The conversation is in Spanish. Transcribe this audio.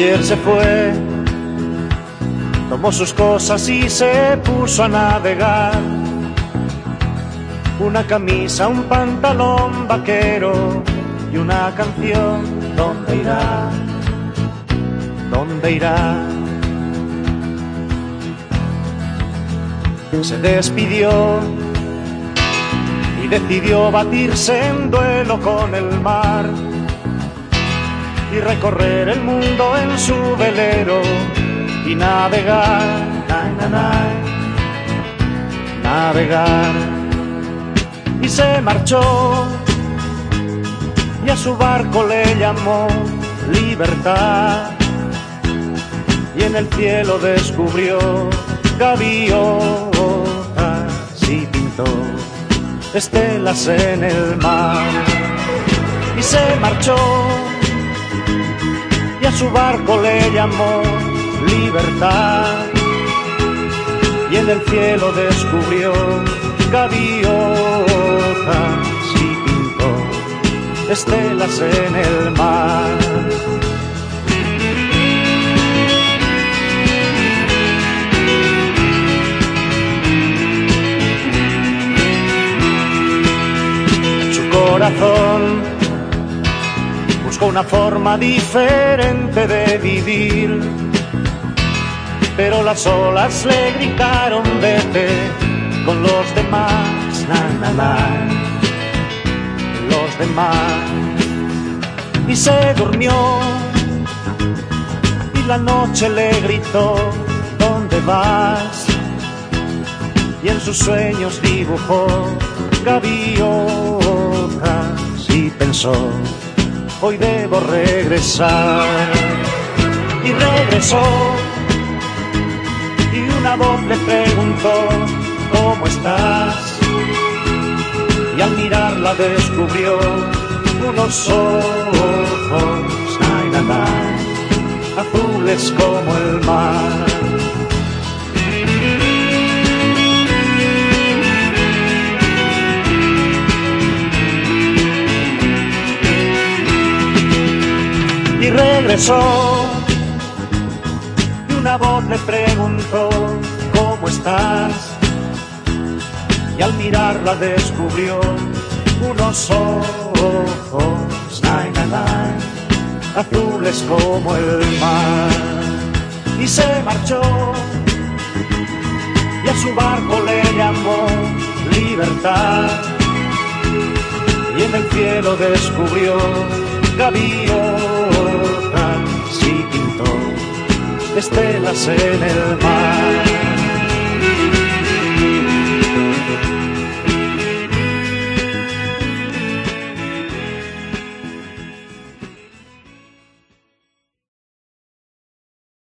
ayer se fue, tomó sus cosas y se puso a navegar. Una camisa, un pantalón vaquero y una canción. ¿Dónde irá? ¿Dónde irá? Se despidió y decidió batirse en duelo con el mar y recorrer el mundo en su velero y navegar, navegar. Y se marchó y a su barco le llamó Libertad, y en el cielo descubrió gaviotas y pintó estelas en el mar. Y se marchó y a su barco le llamó Libertad, y en el cielo descubrió gaviotas y pintó estelas en el mar. Corazón buscó una forma diferente de vivir, pero las olas le gritaron vete con los demás, los demás. Y se durmió y la noche le gritó ¿dónde vas? Y en sus sueños dibujó gaviotas y pensó hoy debo regresar. Y regresó y una voz le preguntó ¿cómo estás? Y al mirarla descubrió unos ojos azules como el mar. Y regresó y una voz le preguntó ¿cómo estás? Y al mirarla descubrió unos ojos azules como el mar. Y se marchó y a su barco le llamó Libertad, y en el cielo descubrió gaviotas y pintó estelas en el mar.